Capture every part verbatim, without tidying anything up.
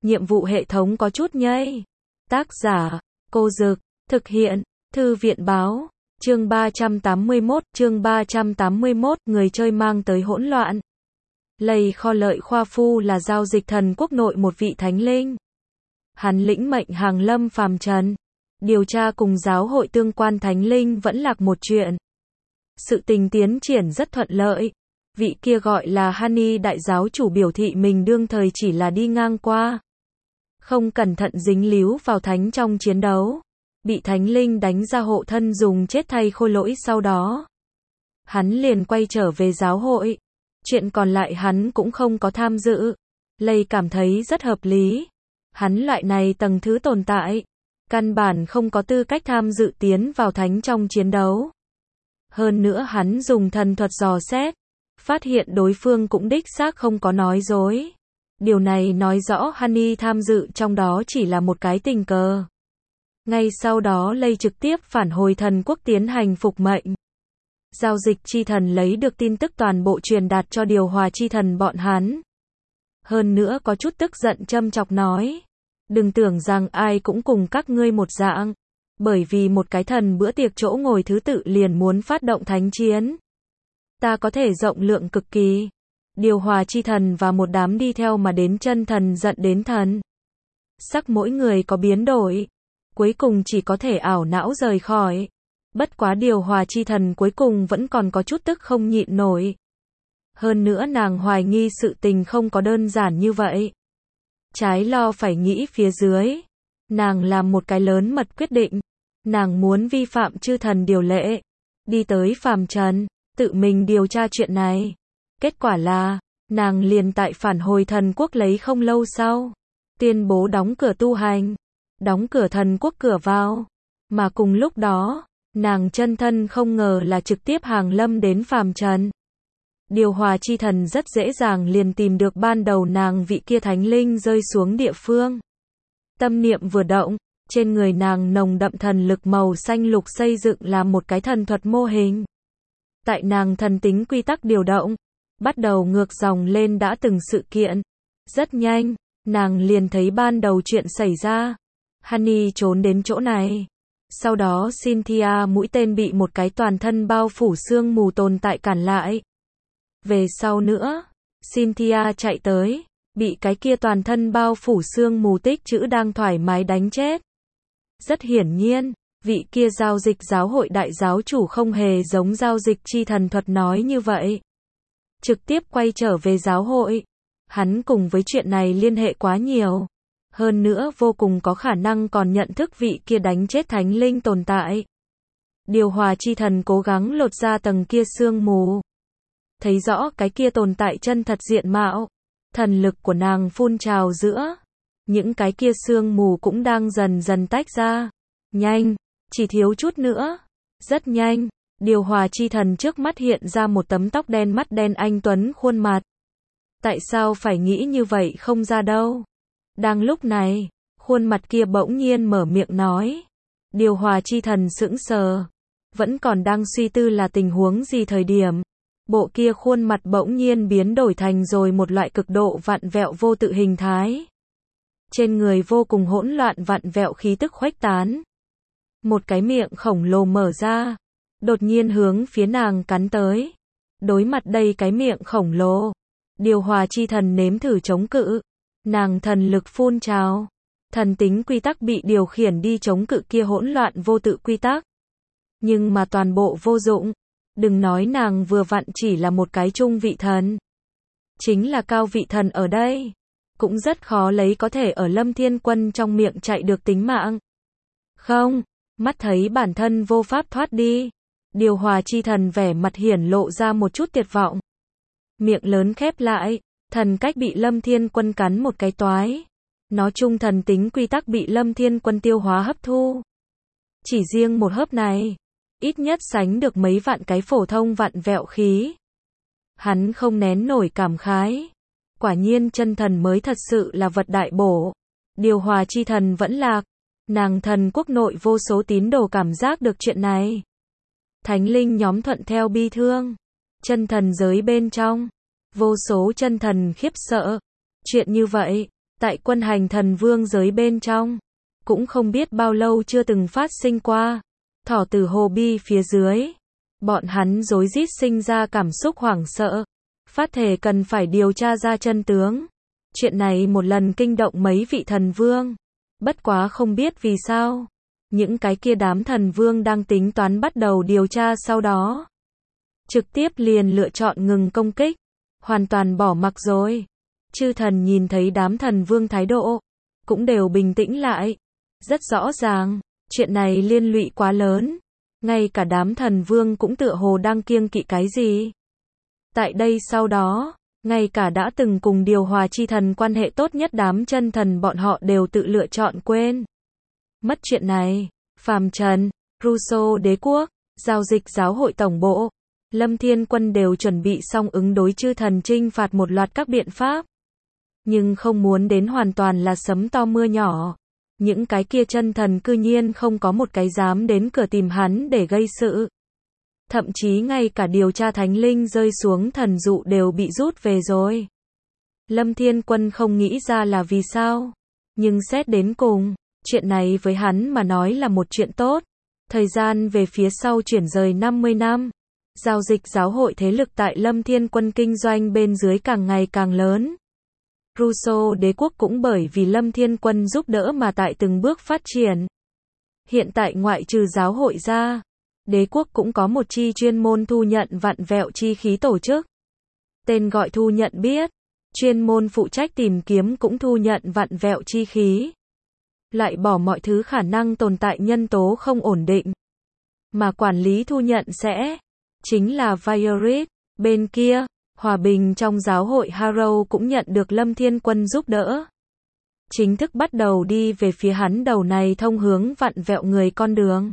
nhiệm vụ hệ thống có chút nhây. Tác giả, Cô Dực, thực hiện, Thư viện báo, chương ba trăm tám mươi mốt, chương ba trăm tám mươi mốt, người chơi mang tới hỗn loạn. Lầy Kho Lợi Khoa Phu là giao dịch thần quốc nội một vị thánh linh. Hắn lĩnh mệnh hàng lâm phàm trần, điều tra cùng giáo hội tương quan thánh linh vẫn lạc một chuyện. Sự tình tiến triển rất thuận lợi. Vị kia gọi là Honey đại giáo chủ biểu thị mình đương thời chỉ là đi ngang qua, không cẩn thận dính líu vào thánh trong chiến đấu, bị thánh linh đánh ra hộ thân dùng chết thay khôi lỗi. Sau đó hắn liền quay trở về giáo hội. Chuyện còn lại hắn cũng không có tham dự. Lây cảm thấy rất hợp lý. Hắn loại này tầng thứ tồn tại, căn bản không có tư cách tham dự tiến vào thánh trong chiến đấu. Hơn nữa hắn dùng thần thuật dò xét, phát hiện đối phương cũng đích xác không có nói dối. Điều này nói rõ Honey tham dự trong đó chỉ là một cái tình cờ. Ngay sau đó Lây trực tiếp phản hồi thần quốc tiến hành phục mệnh. Giao dịch chi thần lấy được tin tức toàn bộ truyền đạt cho điều hòa chi thần bọn hắn. Hơn nữa có chút tức giận châm chọc nói, đừng tưởng rằng ai cũng cùng các ngươi một dạng, bởi vì một cái thần bữa tiệc chỗ ngồi thứ tự liền muốn phát động thánh chiến. Ta có thể rộng lượng cực kỳ. Điều hòa chi thần và một đám đi theo mà đến chân thần giận đến thần sắc mỗi người có biến đổi, cuối cùng chỉ có thể ảo não rời khỏi. Bất quá điều hòa chi thần cuối cùng vẫn còn có chút tức không nhịn nổi. Hơn nữa nàng hoài nghi sự tình không có đơn giản như vậy. Trái lo phải nghĩ phía dưới, nàng làm một cái lớn mật quyết định. Nàng muốn vi phạm chư thần điều lệ, đi tới phàm trần, tự mình điều tra chuyện này. Kết quả là, nàng liền tại phản hồi thần quốc lấy không lâu sau, tuyên bố đóng cửa tu hành, đóng cửa thần quốc cửa vào. Mà cùng lúc đó, nàng chân thân không ngờ là trực tiếp hàng lâm đến phàm trần. Điều hòa chi thần rất dễ dàng liền tìm được ban đầu nàng vị kia thánh linh rơi xuống địa phương. Tâm niệm vừa động, trên người nàng nồng đậm thần lực màu xanh lục xây dựng làm một cái thần thuật mô hình. Tại nàng thần tính quy tắc điều động, bắt đầu ngược dòng lên đã từng sự kiện. Rất nhanh, nàng liền thấy ban đầu chuyện xảy ra. Honey trốn đến chỗ này. Sau đó Cynthia mũi tên bị một cái toàn thân bao phủ sương mù tồn tại cản lại. Về sau nữa, Cynthia chạy tới, bị cái kia toàn thân bao phủ sương mù tích chữ đang thoải mái đánh chết. Rất hiển nhiên, vị kia giao dịch giáo hội đại giáo chủ không hề giống giao dịch chi thần thuật nói như vậy. Trực tiếp quay trở về giáo hội. Hắn cùng với chuyện này liên hệ quá nhiều. Hơn nữa vô cùng có khả năng còn nhận thức vị kia đánh chết thánh linh tồn tại. Điều hòa chi thần cố gắng lột ra tầng kia sương mù. Thấy rõ cái kia tồn tại chân thật diện mạo. Thần lực của nàng phun trào giữa. Những cái kia sương mù cũng đang dần dần tách ra. Nhanh, chỉ thiếu chút nữa. Rất nhanh, điều hòa chi thần trước mắt hiện ra một tấm tóc đen mắt đen anh tuấn khuôn mặt. Tại sao phải nghĩ như vậy không ra đâu. Đang lúc này, khuôn mặt kia bỗng nhiên mở miệng nói. Điều hòa chi thần sững sờ. Vẫn còn đang suy tư là tình huống gì thời điểm. Bộ kia khuôn mặt bỗng nhiên biến đổi thành rồi một loại cực độ vặn vẹo vô tự hình thái. Trên người vô cùng hỗn loạn vặn vẹo khí tức khuếch tán. Một cái miệng khổng lồ mở ra, đột nhiên hướng phía nàng cắn tới. Đối mặt đây cái miệng khổng lồ, điều hòa chi thần nếm thử chống cự. Nàng thần lực phun trào, thần tính quy tắc bị điều khiển đi chống cự kia hỗn loạn vô tự quy tắc. Nhưng mà toàn bộ vô dụng. Đừng nói nàng vừa vặn chỉ là một cái trung vị thần. Chính là cao vị thần ở đây, cũng rất khó lấy có thể ở Lâm Thiên Quân trong miệng chạy được tính mạng. Không, mắt thấy bản thân vô pháp thoát đi. Điều hòa chi thần vẻ mặt hiển lộ ra một chút tuyệt vọng. Miệng lớn khép lại, thần cách bị Lâm Thiên Quân cắn một cái toái. Nó chung thần tính quy tắc bị Lâm Thiên Quân tiêu hóa hấp thu. Chỉ riêng một hớp này, ít nhất sánh được mấy vạn cái phổ thông vặn vẹo khí. Hắn không nén nổi cảm khái. Quả nhiên chân thần mới thật sự là vật đại bổ. Điều hòa chi thần vẫn lạc. Nàng thần quốc nội vô số tín đồ cảm giác được chuyện này. Thánh linh nhóm thuận theo bi thương. Chân thần giới bên trong, vô số chân thần khiếp sợ. Chuyện như vậy, Tại quân hành thần vương giới bên trong, cũng không biết bao lâu chưa từng phát sinh qua. Thỏ tử hồ bi phía dưới, bọn hắn rối rít sinh ra cảm xúc hoảng sợ, phát thề cần phải điều tra ra chân tướng. Chuyện này một lần kinh động mấy vị thần vương. Bất quá không biết vì sao, những cái kia đám thần vương đang tính toán bắt đầu điều tra sau đó, trực tiếp liền lựa chọn ngừng công kích, hoàn toàn bỏ mặc rồi. Chư thần nhìn thấy đám thần vương thái độ, cũng đều bình tĩnh lại. Rất rõ ràng, chuyện này liên lụy quá lớn, ngay cả đám thần vương cũng tựa hồ đang kiêng kỵ cái gì. Tại đây sau đó, ngay cả đã từng cùng điều hòa chi thần quan hệ tốt nhất đám chân thần bọn họ đều tự lựa chọn quên mất chuyện này. Phàm trần, Russo đế quốc, giao dịch giáo hội tổng bộ, Lâm Thiên Quân đều chuẩn bị xong ứng đối chư thần trinh phạt một loạt các biện pháp. Nhưng không muốn đến hoàn toàn là sấm to mưa nhỏ. Những cái kia chân thần cư nhiên không có một cái dám đến cửa tìm hắn để gây sự. Thậm chí ngay cả điều tra thánh linh rơi xuống thần dụ đều bị rút về rồi. Lâm Thiên Quân không nghĩ ra là vì sao. Nhưng xét đến cùng, chuyện này với hắn mà nói là một chuyện tốt. Thời gian về phía sau chuyển rời năm mươi năm. Giao dịch giáo hội thế lực tại Lâm Thiên Quân kinh doanh bên dưới càng ngày càng lớn. Russo đế quốc cũng bởi vì Lâm Thiên Quân giúp đỡ mà tại từng bước phát triển. Hiện tại ngoại trừ giáo hội ra, đế quốc cũng có một chi chuyên môn thu nhận vặn vẹo chi khí tổ chức. Tên gọi thu nhận biết, chuyên môn phụ trách tìm kiếm cũng thu nhận vặn vẹo chi khí. Loại bỏ mọi thứ khả năng tồn tại nhân tố không ổn định. Mà quản lý thu nhận sẽ chính là Violet. Bên kia, hòa bình trong giáo hội Harrow cũng nhận được Lâm Thiên Quân giúp đỡ. Chính thức bắt đầu đi về phía hắn đầu này thông hướng vặn vẹo người con đường.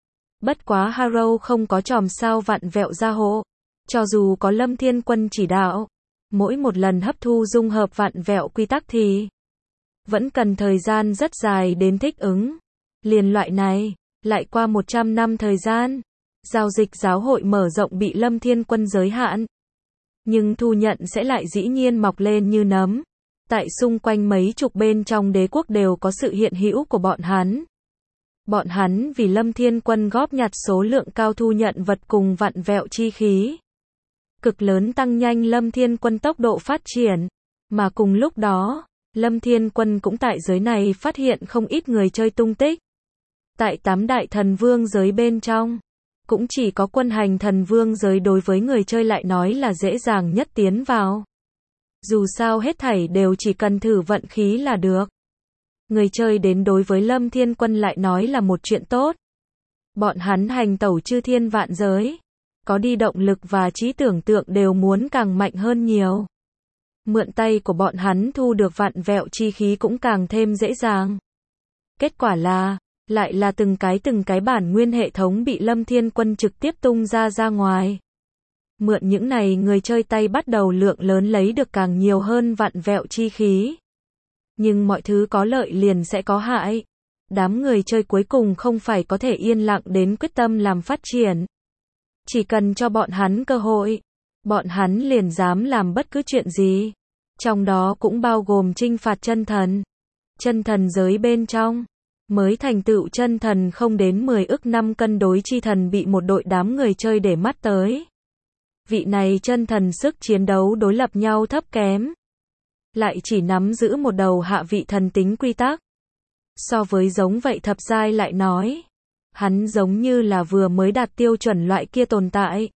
Bất quá Harrow không có chòm sao vặn vẹo gia hộ. Cho dù có Lâm Thiên Quân chỉ đạo, mỗi một lần hấp thu dung hợp vặn vẹo quy tắc thì vẫn cần thời gian rất dài đến thích ứng. Liền loại này, lại qua một trăm năm thời gian, giao dịch giáo hội mở rộng bị Lâm Thiên Quân giới hạn. Nhưng thu nhận sẽ lại dĩ nhiên mọc lên như nấm. Tại xung quanh mấy chục bên trong đế quốc đều có sự hiện hữu của bọn hắn. Bọn hắn vì Lâm Thiên Quân góp nhặt số lượng cao thu nhận vật cùng vặn vẹo chi khí. Cực lớn tăng nhanh Lâm Thiên Quân tốc độ phát triển. Mà cùng lúc đó, Lâm Thiên Quân cũng tại giới này phát hiện không ít người chơi tung tích. Tại tám đại thần vương giới bên trong, cũng chỉ có quân hành thần vương giới đối với người chơi lại nói là dễ dàng nhất tiến vào. Dù sao hết thảy đều chỉ cần thử vận khí là được. Người chơi đến đối với Lâm Thiên Quân lại nói là một chuyện tốt. Bọn hắn hành tẩu chư thiên vạn giới, có đi động lực và trí tưởng tượng đều muốn càng mạnh hơn nhiều. Mượn tay của bọn hắn thu được vặn vẹo chi khí cũng càng thêm dễ dàng. Kết quả là, lại là từng cái từng cái bản nguyên hệ thống bị Lâm Thiên Quân trực tiếp tung ra ra ngoài. Mượn những này người chơi tay bắt đầu lượng lớn lấy được càng nhiều hơn vặn vẹo chi khí. Nhưng mọi thứ có lợi liền sẽ có hại. Đám người chơi cuối cùng không phải có thể yên lặng đến quyết tâm làm phát triển. Chỉ cần cho bọn hắn cơ hội, bọn hắn liền dám làm bất cứ chuyện gì. Trong đó cũng bao gồm trinh phạt chân thần. Chân thần giới bên trong, mới thành tựu chân thần không đến mười ức năm cân đối chi thần bị một đội đám người chơi để mắt tới. Vị này chân thần sức chiến đấu đối lập nhau thấp kém. Lại chỉ nắm giữ một đầu hạ vị thần tính quy tắc. So với giống vậy thập giai lại nói, hắn giống như là vừa mới đạt tiêu chuẩn loại kia tồn tại.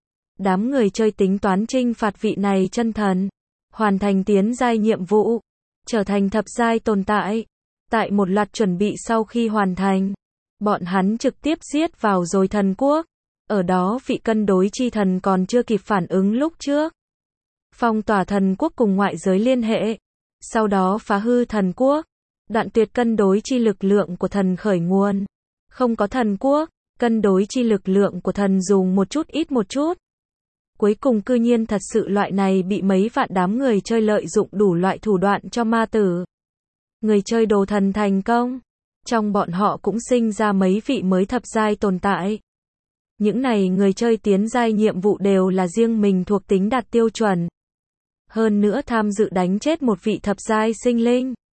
Đám người chơi tính toán trinh phạt vị này chân thần, hoàn thành tiến giai nhiệm vụ, trở thành thập giai tồn tại. Tại một loạt chuẩn bị sau khi hoàn thành, bọn hắn trực tiếp giết vào rồi thần quốc. Ở đó vị cân đối chi thần còn chưa kịp phản ứng lúc trước. Phong tỏa thần quốc cùng ngoại giới liên hệ. Sau đó phá hư thần quốc. Đoạn tuyệt cân đối chi lực lượng của thần khởi nguồn. Không có thần quốc, cân đối chi lực lượng của thần dùng một chút ít một chút. Cuối cùng cư nhiên thật sự loại này bị mấy vạn đám người chơi lợi dụng đủ loại thủ đoạn cho ma tử. Người chơi đồ thần thành công. Trong bọn họ cũng sinh ra mấy vị mới thập giai tồn tại. Những này người chơi tiến giai nhiệm vụ đều là riêng mình thuộc tính đạt tiêu chuẩn. Hơn nữa tham dự đánh chết một vị thập giai sinh linh.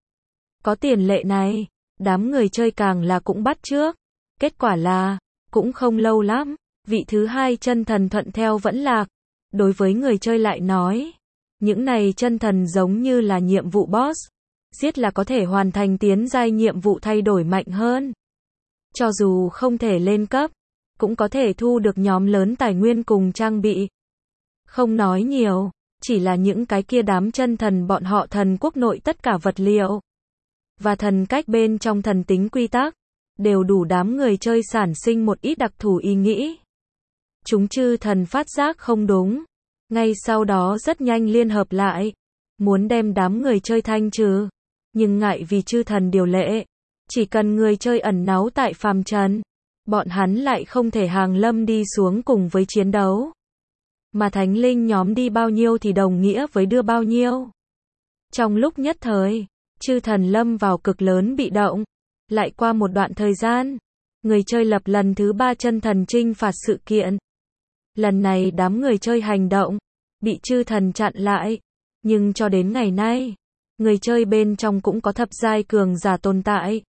Có tiền lệ này, đám người chơi càng là cũng bắt chước. Kết quả là, cũng không lâu lắm, vị thứ hai chân thần thuận theo vẫn lạc. Đối với người chơi lại nói, những này chân thần giống như là nhiệm vụ boss. Giết là có thể hoàn thành tiến giai nhiệm vụ thay đổi mạnh hơn. Cho dù không thể lên cấp, cũng có thể thu được nhóm lớn tài nguyên cùng trang bị. Không nói nhiều, chỉ là những cái kia đám chân thần bọn họ thần quốc nội tất cả vật liệu và thần cách bên trong thần tính quy tắc, đều đủ đám người chơi sản sinh một ít đặc thù ý nghĩ. Chúng chư thần phát giác không đúng, ngay sau đó rất nhanh liên hợp lại, muốn đem đám người chơi thanh trừ, nhưng ngại vì chư thần điều lệ, chỉ cần người chơi ẩn náu tại phàm trần, bọn hắn lại không thể hàng lâm đi xuống cùng với chiến đấu. Mà thánh linh nhóm đi bao nhiêu thì đồng nghĩa với đưa bao nhiêu. Trong lúc nhất thời, chư thần lâm vào cực lớn bị động. Lại qua một đoạn thời gian, người chơi lập lần thứ ba chân thần trinh phạt sự kiện. Lần này đám người chơi hành động, bị chư thần chặn lại. Nhưng cho đến ngày nay, người chơi bên trong cũng có thập giai cường giả tồn tại.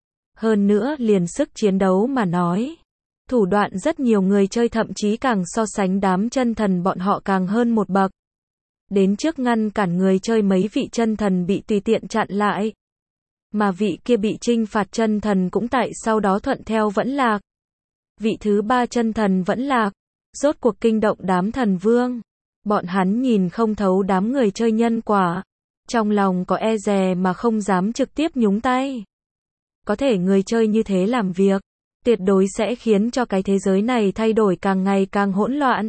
Hơn nữa liền sức chiến đấu mà nói, thủ đoạn rất nhiều người chơi thậm chí càng so sánh đám chân thần bọn họ càng hơn một bậc. Đến trước ngăn cản người chơi mấy vị chân thần bị tùy tiện chặn lại. Mà vị kia bị trinh phạt chân thần cũng tại sau đó thuận theo vẫn lạc. Vị thứ ba chân thần vẫn lạc, rốt cuộc kinh động đám thần vương. Bọn hắn nhìn không thấu đám người chơi nhân quả, trong lòng có e dè mà không dám trực tiếp nhúng tay. Có thể người chơi như thế làm việc, tuyệt đối sẽ khiến cho cái thế giới này thay đổi càng ngày càng hỗn loạn.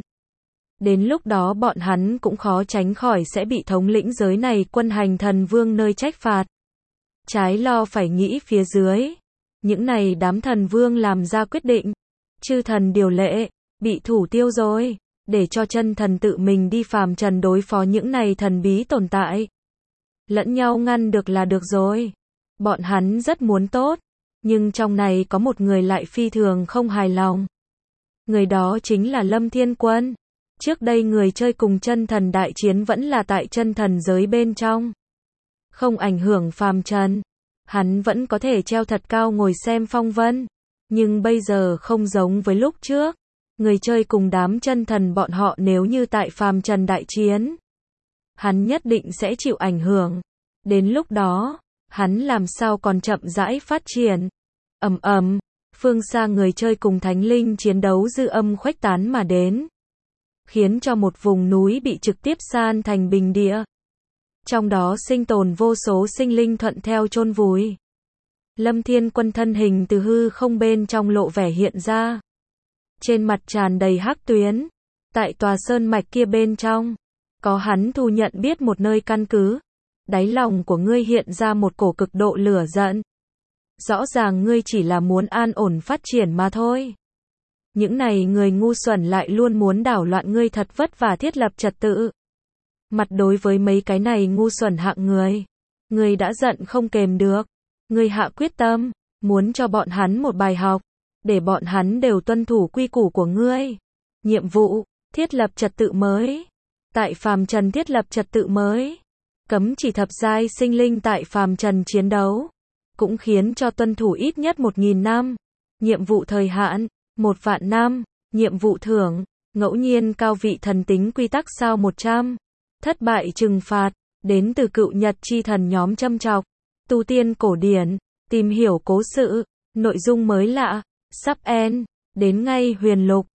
Đến lúc đó bọn hắn cũng khó tránh khỏi sẽ bị thống lĩnh giới này quân hành thần vương nơi trách phạt. Trái lo phải nghĩ phía dưới, những này đám thần vương làm ra quyết định, chư thần điều lệ, bị thủ tiêu rồi, để cho chân thần tự mình đi phàm trần đối phó những này thần bí tồn tại. Lẫn nhau ngăn được là được rồi. Bọn hắn rất muốn tốt, nhưng trong này có một người lại phi thường không hài lòng. Người đó chính là Lâm Thiên Quân. Trước đây người chơi cùng chân thần đại chiến vẫn là tại chân thần giới bên trong. Không ảnh hưởng phàm trần. Hắn vẫn có thể treo thật cao ngồi xem phong vân. Nhưng bây giờ không giống với lúc trước. Người chơi cùng đám chân thần bọn họ nếu như tại phàm trần đại chiến, hắn nhất định sẽ chịu ảnh hưởng. Đến lúc đó, hắn làm sao còn chậm rãi phát triển. Ầm ầm, phương xa người chơi cùng thánh linh chiến đấu dư âm khuếch tán mà đến, khiến cho một vùng núi bị trực tiếp san thành bình địa. Trong đó sinh tồn vô số sinh linh thuận theo chôn vùi. Lâm Thiên Quân thân hình từ hư không bên trong lộ vẻ hiện ra. Trên mặt tràn đầy hắc tuyến. Tại tòa sơn mạch kia bên trong, có hắn thu nhận biết một nơi căn cứ. Đáy lòng của ngươi hiện ra một cổ cực độ lửa giận. Rõ ràng ngươi chỉ là muốn an ổn phát triển mà thôi. Những này người ngu xuẩn lại luôn muốn đảo loạn ngươi thật vất vả thiết lập trật tự. Mặt đối với mấy cái này ngu xuẩn hạng người, ngươi đã giận không kềm được. Ngươi hạ quyết tâm, muốn cho bọn hắn một bài học, để bọn hắn đều tuân thủ quy củ của ngươi. Nhiệm vụ, thiết lập trật tự mới. Tại phàm trần thiết lập trật tự mới. Cấm chỉ thập giai sinh linh tại phàm trần chiến đấu. Cũng khiến cho tuân thủ ít nhất một nghìn năm. Nhiệm vụ thời hạn, một vạn năm. Nhiệm vụ thưởng, ngẫu nhiên cao vị thần tính quy tắc sao một trăm. Thất bại trừng phạt, đến từ cựu nhật chi thần nhóm châm chọc. Tu tiên cổ điển, tìm hiểu cố sự, nội dung mới lạ, sắp end, đến ngay huyền lục.